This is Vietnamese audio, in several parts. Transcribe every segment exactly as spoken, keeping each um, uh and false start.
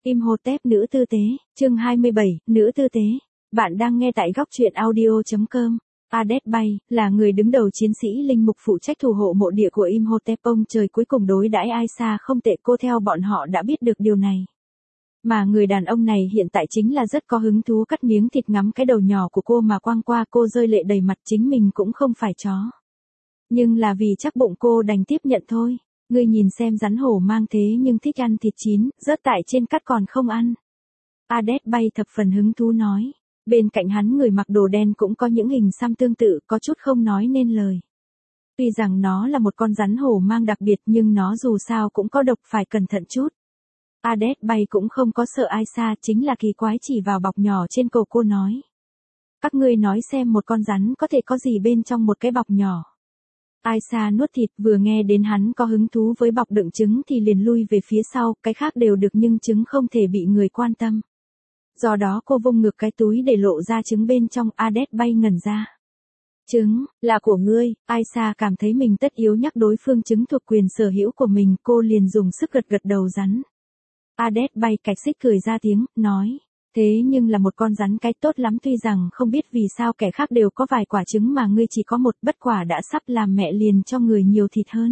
Imhotep nữ tư tế, chương hai mươi bảy, nữ tư tế. Bạn đang nghe tại góc truyện audio chấm com. Ades Bay, là người đứng đầu chiến sĩ linh mục phụ trách thủ hộ mộ địa của Imhotep, ông trời cuối cùng đối đãi Aisha không tệ, cô theo bọn họ đã biết được điều này. Mà người đàn ông này hiện tại chính là rất có hứng thú cắt miếng thịt ngắm cái đầu nhỏ của cô mà quang qua, cô rơi lệ đầy mặt, chính mình cũng không phải chó. Nhưng là vì chắc bụng cô đành tiếp nhận thôi. Ngươi nhìn xem, rắn hổ mang thế nhưng thích ăn thịt chín, rớt tại trên cắt còn không ăn. Ades Bay thập phần hứng thú nói. Bên cạnh hắn người mặc đồ đen cũng có những hình xăm tương tự, có chút không nói nên lời. Tuy rằng nó là một con rắn hổ mang đặc biệt nhưng nó dù sao cũng có độc, phải cẩn thận chút. Ades Bay cũng không có sợ Aisha, chính là kỳ quái chỉ vào bọc nhỏ trên cổ cô nói. Các ngươi nói xem, một con rắn có thể có gì bên trong một cái bọc nhỏ. Aisha nuốt thịt, vừa nghe đến hắn có hứng thú với bọc đựng trứng thì liền lui về phía sau, cái khác đều được nhưng trứng không thể bị người quan tâm. Do đó cô vung ngược cái túi để lộ ra trứng bên trong. Ades Bay ngẩn ra. Trứng, là của ngươi. Aisha cảm thấy mình tất yếu nhắc đối phương trứng thuộc quyền sở hữu của mình, cô liền dùng sức gật gật đầu rắn. Ades Bay cạch xích cười ra tiếng, nói. Thế nhưng là một con rắn cái tốt lắm, tuy rằng không biết vì sao kẻ khác đều có vài quả trứng mà ngươi chỉ có một, bất quả đã sắp làm mẹ liền cho người nhiều thịt hơn.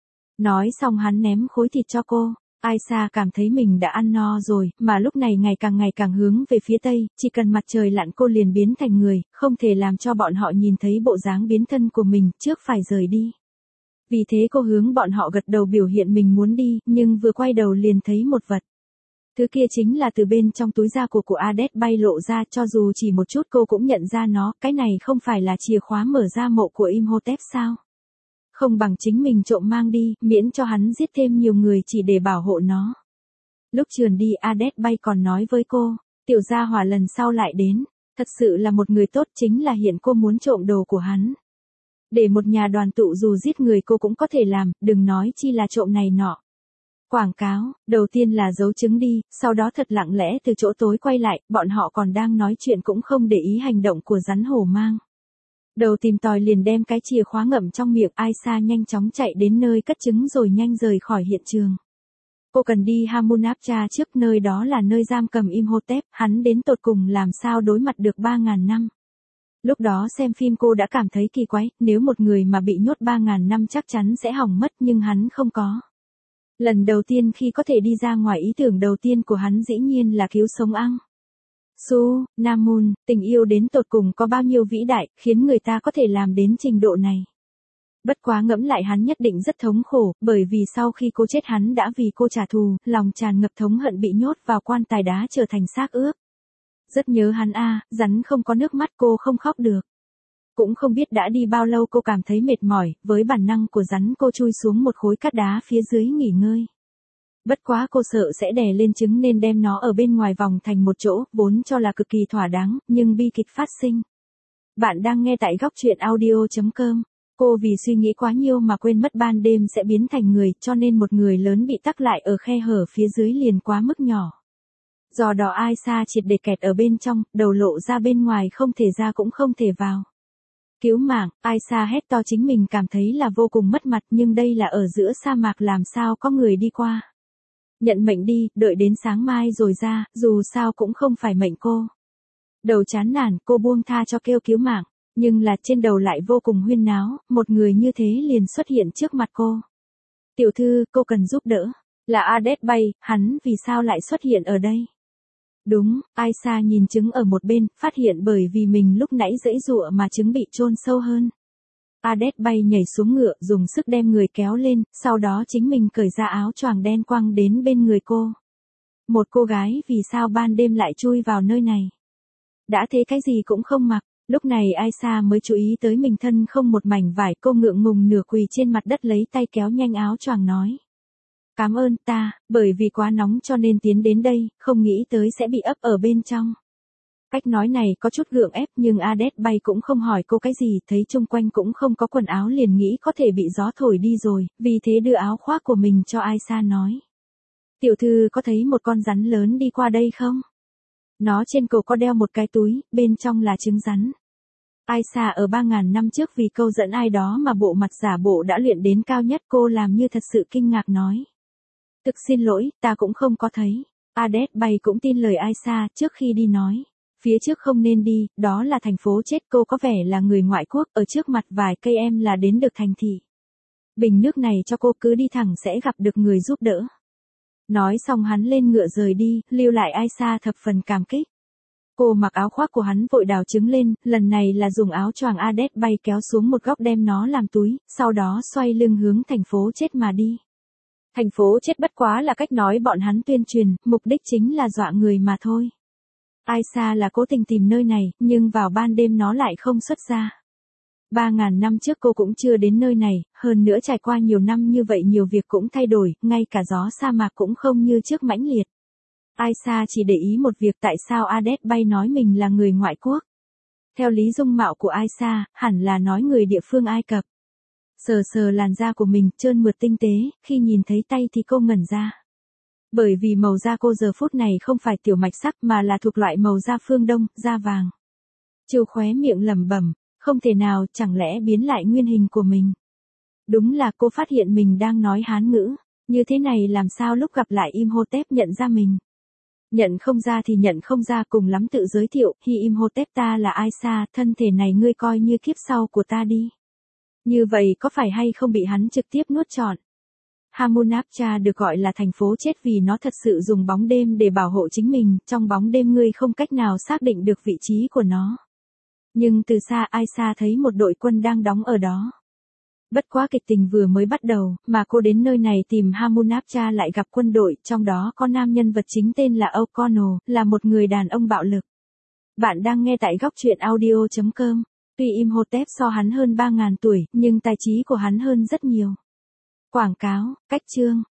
Nói xong hắn ném khối thịt cho cô. Aisha cảm thấy mình đã ăn no rồi, mà lúc này ngày càng ngày càng hướng về phía tây, chỉ cần mặt trời lặn cô liền biến thành người, không thể làm cho bọn họ nhìn thấy bộ dáng biến thân của mình, trước phải rời đi. Vì thế cô hướng bọn họ gật đầu biểu hiện mình muốn đi, nhưng vừa quay đầu liền thấy một vật. Thứ kia chính là từ bên trong túi da của của Ades Bay lộ ra, cho dù chỉ một chút cô cũng nhận ra nó, cái này không phải là chìa khóa mở ra mộ của Imhotep sao? Không bằng chính mình trộm mang đi, miễn cho hắn giết thêm nhiều người chỉ để bảo hộ nó. Lúc trườn đi Ades Bay còn nói với cô, tiểu gia hỏa lần sau lại đến, thật sự là một người tốt, chính là hiện cô muốn trộm đồ của hắn. Để một nhà đoàn tụ dù giết người cô cũng có thể làm, đừng nói chi là trộm này nọ. Quảng cáo, đầu tiên là giấu trứng đi, sau đó thật lặng lẽ từ chỗ tối quay lại, bọn họ còn đang nói chuyện cũng không để ý hành động của rắn hổ mang. Đầu tìm tòi liền đem cái chìa khóa ngậm trong miệng. Aisha nhanh chóng chạy đến nơi cất trứng rồi nhanh rời khỏi hiện trường. Cô cần đi Hamunaptra trước, nơi đó là nơi giam cầm Imhotep, hắn đến tột cùng làm sao đối mặt được ba ngàn năm. Lúc đó xem phim cô đã cảm thấy kỳ quái, nếu một người mà bị nhốt ba ngàn năm chắc chắn sẽ hỏng mất, nhưng hắn không có. Lần đầu tiên khi có thể đi ra ngoài, ý tưởng đầu tiên của hắn dĩ nhiên là cứu sống Ang Su Nam Moon. Tình yêu đến tột cùng có bao nhiêu vĩ đại, khiến người ta có thể làm đến trình độ này. Bất quá ngẫm lại hắn nhất định rất thống khổ, bởi vì sau khi cô chết hắn đã vì cô trả thù, lòng tràn ngập thống hận bị nhốt vào quan tài đá trở thành xác ướp. Rất nhớ hắn a, à, rắn không có nước mắt cô không khóc được. Cũng không biết đã đi bao lâu cô cảm thấy mệt mỏi, với bản năng của rắn cô chui xuống một khối cát đá phía dưới nghỉ ngơi. Bất quá cô sợ sẽ đè lên trứng nên đem nó ở bên ngoài vòng thành một chỗ, vốn cho là cực kỳ thỏa đáng, nhưng bi kịch phát sinh. Bạn đang nghe tại góc truyện audio chấm com. Cô vì suy nghĩ quá nhiều mà quên mất ban đêm sẽ biến thành người, cho nên một người lớn bị tắc lại ở khe hở phía dưới liền quá mức nhỏ. Do đó Aisha triệt để kẹt ở bên trong, đầu lộ ra bên ngoài, không thể ra cũng không thể vào. Cứu mạng, Aisha hét to, chính mình cảm thấy là vô cùng mất mặt, nhưng đây là ở giữa sa mạc làm sao có người đi qua. Nhận mệnh đi, đợi đến sáng mai rồi ra, dù sao cũng không phải mệnh cô. Đầu chán nản, cô buông tha cho kêu cứu mạng, nhưng là trên đầu lại vô cùng huyên náo, một người như thế liền xuất hiện trước mặt cô. Tiểu thư, cô cần giúp đỡ. Là Ades Bay, hắn vì sao lại xuất hiện ở đây? Đúng, Aisha nhìn trứng ở một bên, phát hiện bởi vì mình lúc nãy giãy giụa mà trứng bị chôn sâu hơn. Ades Bay nhảy xuống ngựa, dùng sức đem người kéo lên, sau đó chính mình cởi ra áo choàng đen quăng đến bên người cô. Một cô gái vì sao ban đêm lại chui vào nơi này? Đã thế cái gì cũng không mặc. Lúc này Aisha mới chú ý tới mình thân không một mảnh vải, cô ngượng ngùng nửa quỳ trên mặt đất lấy tay kéo nhanh áo choàng nói. Cảm ơn ta, bởi vì quá nóng cho nên tiến đến đây, không nghĩ tới sẽ bị ấp ở bên trong. Cách nói này có chút gượng ép nhưng Ades Bay cũng không hỏi cô cái gì, thấy chung quanh cũng không có quần áo liền nghĩ có thể bị gió thổi đi rồi, vì thế đưa áo khoác của mình cho Aisha nói. Tiểu thư có thấy một con rắn lớn đi qua đây không? Nó trên cổ có đeo một cái túi, bên trong là trứng rắn. Aisha ở ba ngàn năm trước vì câu dẫn ai đó mà bộ mặt giả bộ đã luyện đến cao nhất, cô làm như thật sự kinh ngạc nói. Thực xin lỗi, ta cũng không có thấy. Ades Bay cũng tin lời Aisha trước khi đi nói. Phía trước không nên đi, đó là thành phố chết, cô có vẻ là người ngoại quốc, ở trước mặt vài cây em là đến được thành thị. Bình nước này cho cô, cứ đi thẳng sẽ gặp được người giúp đỡ. Nói xong hắn lên ngựa rời đi, lưu lại Aisha thập phần cảm kích. Cô mặc áo khoác của hắn vội đào trứng lên, lần này là dùng áo choàng Ades Bay kéo xuống một góc đem nó làm túi, sau đó xoay lưng hướng thành phố chết mà đi. Thành phố chết bất quá là cách nói bọn hắn tuyên truyền, mục đích chính là dọa người mà thôi. Aisha là cố tình tìm nơi này, nhưng vào ban đêm nó lại không xuất ra. Ba ngàn năm trước cô cũng chưa đến nơi này, hơn nữa trải qua nhiều năm như vậy nhiều việc cũng thay đổi, ngay cả gió sa mạc cũng không như trước mãnh liệt. Aisha chỉ để ý một việc, tại sao Ades Bay nói mình là người ngoại quốc. Theo lý dung mạo của Aisha, hẳn là nói người địa phương Ai Cập. Sờ sờ làn da của mình, trơn mượt tinh tế, khi nhìn thấy tay thì cô ngẩn ra. Bởi vì màu da cô giờ phút này không phải tiểu mạch sắc mà là thuộc loại màu da phương Đông, da vàng. Trêu khóe miệng lẩm bẩm, không thể nào, chẳng lẽ biến lại nguyên hình của mình. Đúng là cô phát hiện mình đang nói Hán ngữ, như thế này làm sao lúc gặp lại Imhotep nhận ra mình. Nhận không ra thì nhận không ra, cùng lắm tự giới thiệu, Hi Imhotep, ta là Aisha, thân thể này ngươi coi như kiếp sau của ta đi. Như vậy có phải hay không bị hắn trực tiếp nuốt trọn? Hamunaptra được gọi là thành phố chết vì nó thật sự dùng bóng đêm để bảo hộ chính mình, trong bóng đêm ngươi không cách nào xác định được vị trí của nó. Nhưng từ xa Aisha thấy một đội quân đang đóng ở đó. Bất quá kịch tình vừa mới bắt đầu, mà cô đến nơi này tìm Hamunaptra lại gặp quân đội, trong đó có nam nhân vật chính tên là O'Connell, là một người đàn ông bạo lực. Bạn đang nghe tại góc truyện audio chấm com. Tuy Imhotep so hắn hơn ba ngàn tuổi, nhưng tài trí của hắn hơn rất nhiều. Quảng cáo, cách chương.